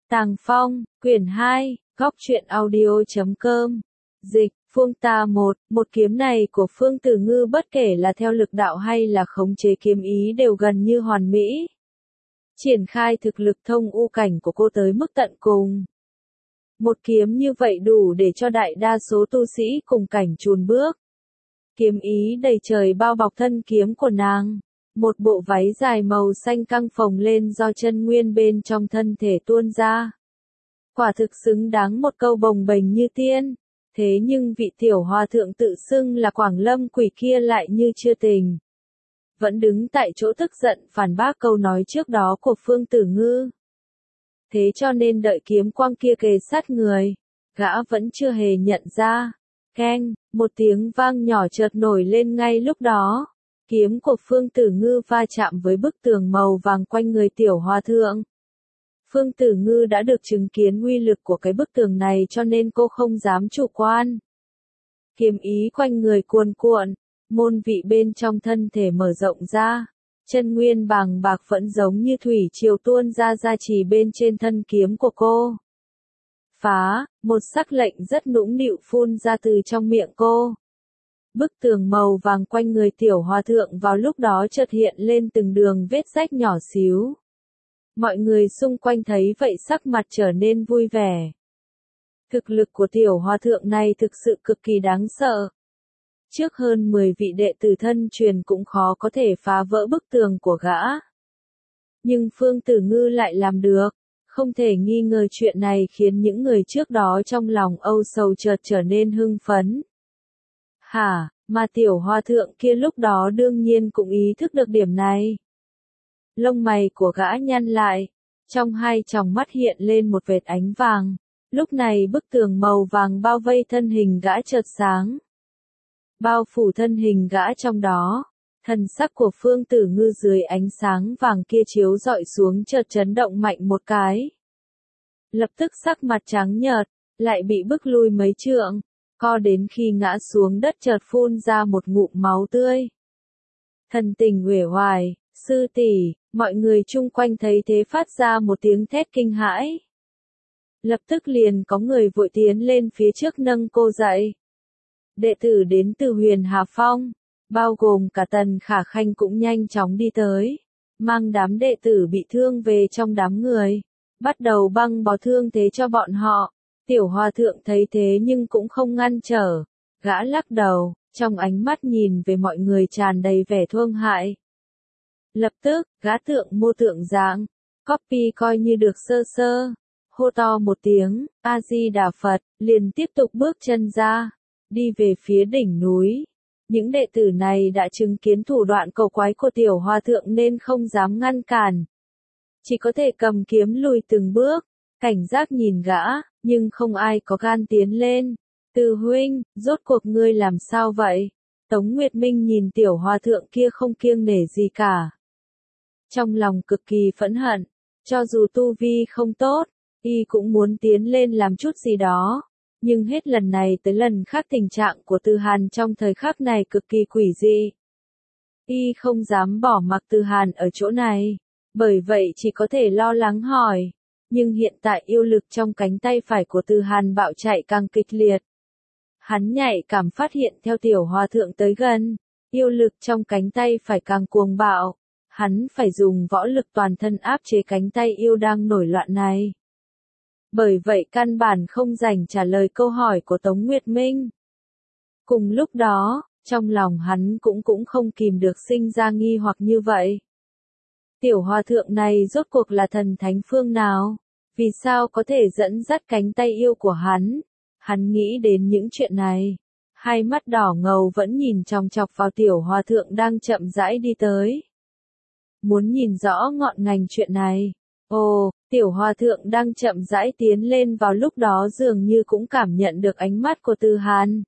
Tàng Phong, quyển 2, góc truyện audio.com. Dịch, Phương Ta 1, một kiếm này của Phương Tử Ngư bất kể là theo lực đạo hay là khống chế kiếm ý đều gần như hoàn mỹ. Triển khai thực lực thông u cảnh của cô tới mức tận cùng. Một kiếm như vậy đủ để cho đại đa số tu sĩ cùng cảnh chùn bước. Kiếm ý đầy trời bao bọc thân kiếm của nàng. Một bộ váy dài màu xanh căng phồng lên do chân nguyên bên trong thân thể tuôn ra. Quả thực xứng đáng một câu bồng bềnh như tiên. Thế nhưng vị tiểu hòa thượng tự xưng là Quảng Lâm quỷ kia lại như chưa tình. Vẫn đứng tại chỗ tức giận phản bác câu nói trước đó của Phương Tử Ngư. Thế cho nên đợi kiếm quang kia kề sát người, gã vẫn chưa hề nhận ra. Keng, một tiếng vang nhỏ chợt nổi lên ngay lúc đó. Kiếm của Phương Tử Ngư va chạm với bức tường màu vàng quanh người tiểu hòa thượng. Phương Tử Ngư đã được chứng kiến uy lực của cái bức tường này cho nên cô không dám chủ quan. Kiếm ý quanh người cuồn cuộn, môn vị bên trong thân thể mở rộng ra. Chân nguyên bàng bạc vẫn giống như thủy triều tuôn ra gia trì bên trên thân kiếm của cô. Phá, một sắc lệnh rất nũng nịu phun ra từ trong miệng cô. Bức tường màu vàng quanh người tiểu hòa thượng vào lúc đó chợt hiện lên từng đường vết rách nhỏ xíu. Mọi người xung quanh thấy vậy sắc mặt trở nên vui vẻ. Thực lực của tiểu hòa thượng này thực sự cực kỳ đáng sợ. Trước hơn 10 vị đệ tử thân truyền cũng khó có thể phá vỡ bức tường của gã. Nhưng Phương Tử Ngư lại làm được. Không thể nghi ngờ chuyện này khiến những người trước đó trong lòng âu sầu chợt trở nên hưng phấn. Hả, mà tiểu hòa thượng kia lúc đó đương nhiên cũng ý thức được điểm này. Lông mày của gã nhăn lại, trong hai tròng mắt hiện lên một vệt ánh vàng. Lúc này bức tường màu vàng bao vây thân hình gã chợt sáng. Bao phủ thân hình gã trong đó, thần sắc của Phương Tử Ngư dưới ánh sáng vàng kia chiếu rọi xuống chợt chấn động mạnh một cái. Lập tức sắc mặt trắng nhợt, lại bị bức lui mấy trượng, co đến khi ngã xuống đất chợt phun ra một ngụm máu tươi. Thần tình uể oải, sư tỷ, mọi người chung quanh thấy thế phát ra một tiếng thét kinh hãi. Lập tức liền có người vội tiến lên phía trước nâng cô dậy. Đệ tử đến từ Huyền Hà Phong, bao gồm cả Tần Khả Khanh cũng nhanh chóng đi tới, mang đám đệ tử bị thương về trong đám người, bắt đầu băng bó thương thế cho bọn họ. Tiểu hòa thượng thấy thế nhưng cũng không ngăn trở, gã lắc đầu, trong ánh mắt nhìn về mọi người tràn đầy vẻ thương hại. Lập tức, gã tượng mô tượng dạng, copy coi như được sơ sơ, hô to một tiếng, A-di-đà Phật, liền tiếp tục bước chân ra, đi về phía đỉnh núi. Những đệ tử này đã chứng kiến thủ đoạn cầu quái của tiểu hòa thượng nên không dám ngăn cản. Chỉ có thể cầm kiếm lùi từng bước, cảnh giác nhìn gã, nhưng không ai có gan tiến lên. Từ huynh, rốt cuộc ngươi làm sao vậy? Tống Nguyệt Minh nhìn tiểu hòa thượng kia không kiêng nể gì cả. Trong lòng cực kỳ phẫn hận, cho dù tu vi không tốt, y cũng muốn tiến lên làm chút gì đó. Nhưng hết lần này tới lần khác tình trạng của Từ Hàn trong thời khắc này cực kỳ quỷ dị. Y không dám bỏ mặc Từ Hàn ở chỗ này, bởi vậy chỉ có thể lo lắng hỏi. Nhưng hiện tại yêu lực trong cánh tay phải của Từ Hàn bạo chạy càng kịch liệt. Hắn nhạy cảm phát hiện theo tiểu hòa thượng tới gần, yêu lực trong cánh tay phải càng cuồng bạo. Hắn phải dùng võ lực toàn thân áp chế cánh tay yêu đang nổi loạn này. Bởi vậy căn bản không dành trả lời câu hỏi của Tống Nguyệt Minh. Cùng lúc đó, trong lòng hắn cũng không kìm được sinh ra nghi hoặc như vậy. Tiểu hòa thượng này rốt cuộc là thần thánh phương nào? Vì sao có thể dẫn dắt cánh tay yêu của hắn? Hắn nghĩ đến những chuyện này. Hai mắt đỏ ngầu vẫn nhìn chòng chọc vào tiểu hòa thượng đang chậm rãi đi tới. Muốn nhìn rõ ngọn ngành chuyện này. Ồ, tiểu hòa thượng đang chậm rãi tiến lên vào lúc đó dường như cũng cảm nhận được ánh mắt của Từ Hàn.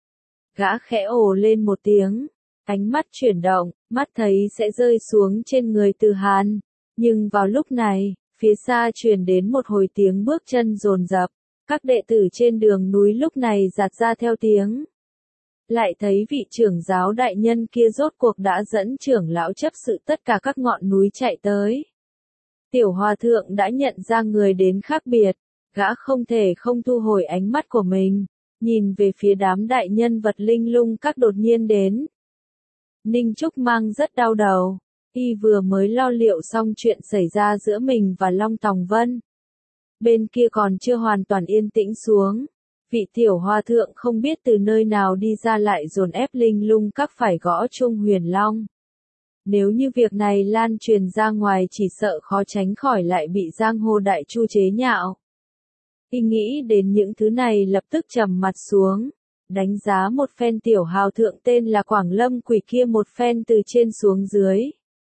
Gã khẽ ồ lên một tiếng, ánh mắt chuyển động, mắt thấy sẽ rơi xuống trên người Từ Hàn. Nhưng vào lúc này, phía xa truyền đến một hồi tiếng bước chân dồn dập, các đệ tử trên đường núi lúc này giạt ra theo tiếng. Lại thấy vị trưởng giáo đại nhân kia rốt cuộc đã dẫn trưởng lão chấp sự tất cả các ngọn núi chạy tới. Tiểu hòa thượng đã nhận ra người đến khác biệt, gã không thể không thu hồi ánh mắt của mình, nhìn về phía đám đại nhân vật linh lung các đột nhiên đến. Ninh Trúc Mang rất đau đầu, y vừa mới lo liệu xong chuyện xảy ra giữa mình và Long Tòng Vân. Bên kia còn chưa hoàn toàn yên tĩnh xuống, vị tiểu hòa thượng không biết từ nơi nào đi ra lại dồn ép linh lung các phải gõ chuông huyền long. Nếu như việc này lan truyền ra ngoài chỉ sợ khó tránh khỏi lại bị giang hồ đại chu chế nhạo. Y nghĩ đến những thứ này lập tức trầm mặt xuống, đánh giá một phen tiểu hào thượng tên là Quảng Lâm Quỷ kia một phen từ trên xuống dưới.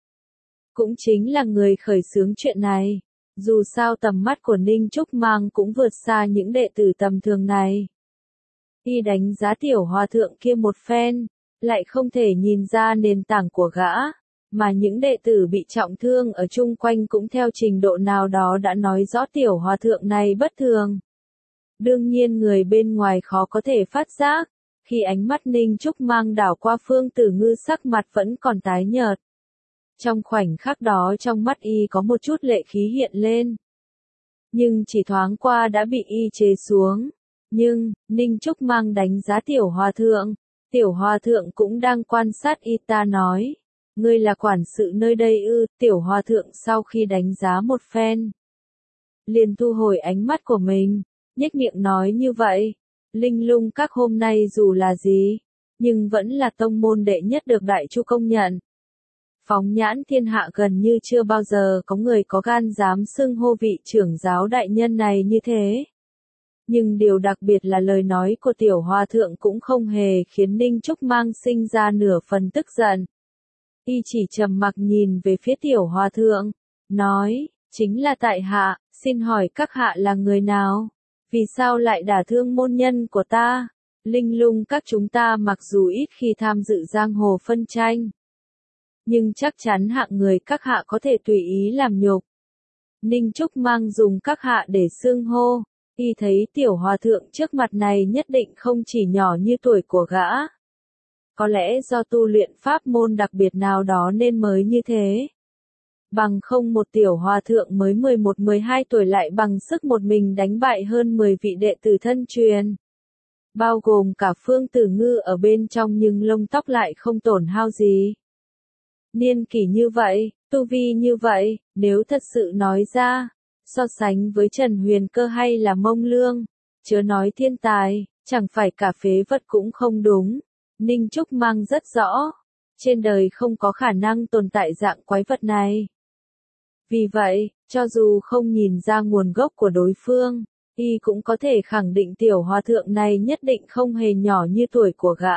Cũng chính là người khởi xướng chuyện này, dù sao tầm mắt của Ninh Trúc Mang cũng vượt xa những đệ tử tầm thường này. Y đánh giá tiểu hòa thượng kia một phen, lại không thể nhìn ra nền tảng của gã, mà những đệ tử bị trọng thương ở chung quanh cũng theo trình độ nào đó đã nói rõ tiểu hòa thượng này bất thường. Đương nhiên người bên ngoài khó có thể phát giác, khi ánh mắt Ninh Trúc Mang đảo qua Phương Tử Ngư sắc mặt vẫn còn tái nhợt. Trong khoảnh khắc đó trong mắt y có một chút lệ khí hiện lên. Nhưng chỉ thoáng qua đã bị y chế xuống. Nhưng, Ninh Trúc Mang đánh giá tiểu hòa thượng cũng đang quan sát y ta nói. Ngươi là quản sự nơi đây ư? Tiểu hòa thượng sau khi đánh giá một phen, liền thu hồi ánh mắt của mình, nhếch miệng nói như vậy. Linh lung các hôm nay dù là gì, nhưng vẫn là tông môn đệ nhất được đại chu công nhận. Phóng nhãn thiên hạ gần như chưa bao giờ có người có gan dám xưng hô vị trưởng giáo đại nhân này như thế. Nhưng điều đặc biệt là lời nói của tiểu hòa thượng cũng không hề khiến Ninh Trúc Mang sinh ra nửa phần tức giận. Y chỉ trầm mặc nhìn về phía tiểu hòa thượng, nói, chính là tại hạ, xin hỏi các hạ là người nào? Vì sao lại đả thương môn nhân của ta? Linh lung các chúng ta mặc dù ít khi tham dự giang hồ phân tranh, nhưng chắc chắn hạng người các hạ có thể tùy ý làm nhục. Ninh Trúc Mang dùng các hạ để xưng hô, y thấy tiểu hòa thượng trước mặt này nhất định không chỉ nhỏ như tuổi của gã. Có lẽ do tu luyện pháp môn đặc biệt nào đó nên mới như thế. Bằng không một tiểu hòa thượng mới 11-12 tuổi lại bằng sức một mình đánh bại hơn 10 vị đệ tử thân truyền. Bao gồm cả Phương Tử Ngư ở bên trong nhưng lông tóc lại không tổn hao gì. Niên kỷ như vậy, tu vi như vậy, nếu thật sự nói ra, so sánh với Trần Huyền Cơ hay là Mông Lương, chớ nói thiên tài, chẳng phải cả phế vật cũng không đúng. Ninh Trúc Mang rất rõ, trên đời không có khả năng tồn tại dạng quái vật này. Vì vậy, cho dù không nhìn ra nguồn gốc của đối phương, y cũng có thể khẳng định tiểu hòa thượng này nhất định không hề nhỏ như tuổi của gã.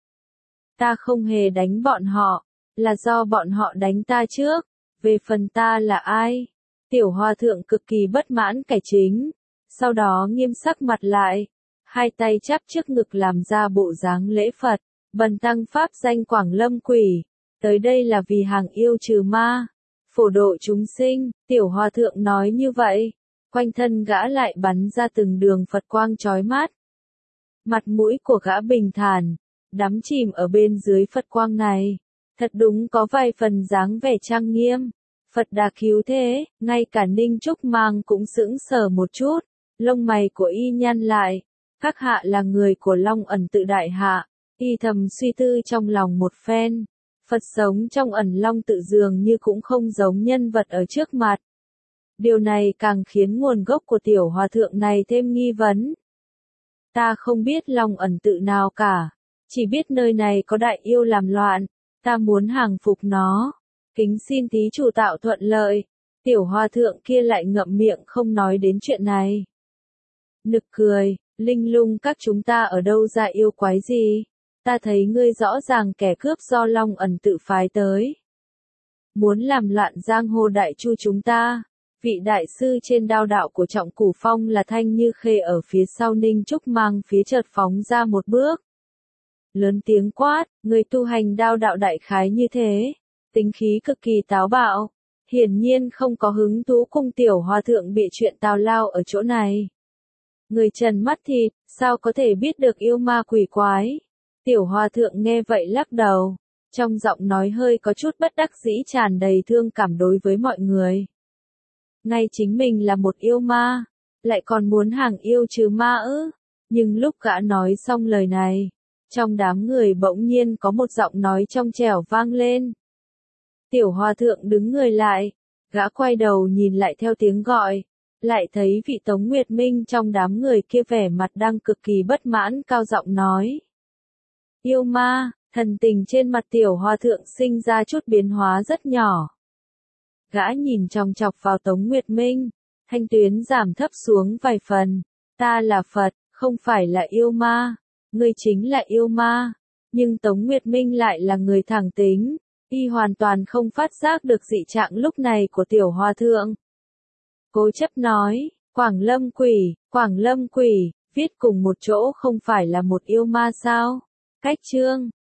Ta không hề đánh bọn họ, là do bọn họ đánh ta trước, về phần ta là ai? Tiểu hòa thượng cực kỳ bất mãn cải chính, sau đó nghiêm sắc mặt lại, hai tay chắp trước ngực làm ra bộ dáng lễ Phật, bần tăng pháp danh Quảng Lâm Quỷ, tới đây là vì hàng yêu trừ ma, phổ độ chúng sinh. Tiểu hòa thượng nói như vậy, quanh thân gã lại bắn ra từng đường Phật quang chói mắt. Mặt mũi của gã bình thản, đắm chìm ở bên dưới Phật quang này, thật đúng có vài phần dáng vẻ trang nghiêm. Phật Đà cứu thế, ngay cả Ninh Trúc Mang cũng sững sờ một chút, lông mày của y nhăn lại. Các hạ là người của Long Ẩn Tự Đại Hạ, y thầm suy tư trong lòng một phen. Phật sống trong ẩn Long Tự dường như cũng không giống nhân vật ở trước mặt. Điều này càng khiến nguồn gốc của tiểu hòa thượng này thêm nghi vấn. Ta không biết Long Ẩn Tự nào cả, chỉ biết nơi này có đại yêu làm loạn, ta muốn hàng phục nó. Kính xin thí chủ tạo thuận lợi. Tiểu hòa thượng kia lại ngậm miệng không nói đến chuyện này. Nực cười, linh lung các chúng ta ở đâu ra yêu quái gì? Ta thấy ngươi rõ ràng kẻ cướp do Long Ẩn Tự phái tới. Muốn làm loạn giang hồ đại chu chúng ta. Vị đại sư trên đao đạo của Trọng Cửu Phong là Thanh Như Khê ở phía sau Ninh Trúc Mang phía chợt phóng ra một bước. Lớn tiếng quát, người tu hành đao đạo đại khái như thế. Tính khí cực kỳ táo bạo, hiển nhiên không có hứng thú cùng tiểu hòa thượng bị chuyện tào lao ở chỗ này. Người trần mắt thịt, sao có thể biết được yêu ma quỷ quái? Tiểu hòa thượng nghe vậy lắc đầu, trong giọng nói hơi có chút bất đắc dĩ tràn đầy thương cảm đối với mọi người. ngay chính mình là một yêu ma, lại còn muốn hàng yêu trừ ma ư? Nhưng lúc gã nói xong lời này, trong đám người bỗng nhiên có một giọng nói trong trẻo vang lên. Tiểu hòa thượng đứng người lại, gã quay đầu nhìn lại theo tiếng gọi, lại thấy vị Tống Nguyệt Minh trong đám người kia vẻ mặt đang cực kỳ bất mãn cao giọng nói. Yêu ma, thần tình trên mặt tiểu hòa thượng sinh ra chút biến hóa rất nhỏ. Gã nhìn chòng chọc vào Tống Nguyệt Minh, thanh tuyến giảm thấp xuống vài phần, ta là Phật, không phải là yêu ma, ngươi chính là yêu ma, nhưng Tống Nguyệt Minh lại là người thẳng tính, y hoàn toàn không phát giác được dị trạng lúc này của tiểu hòa thượng. Cố chấp nói, Quảng Lâm Quỷ, viết cùng một chỗ không phải là một yêu ma sao? Cách chương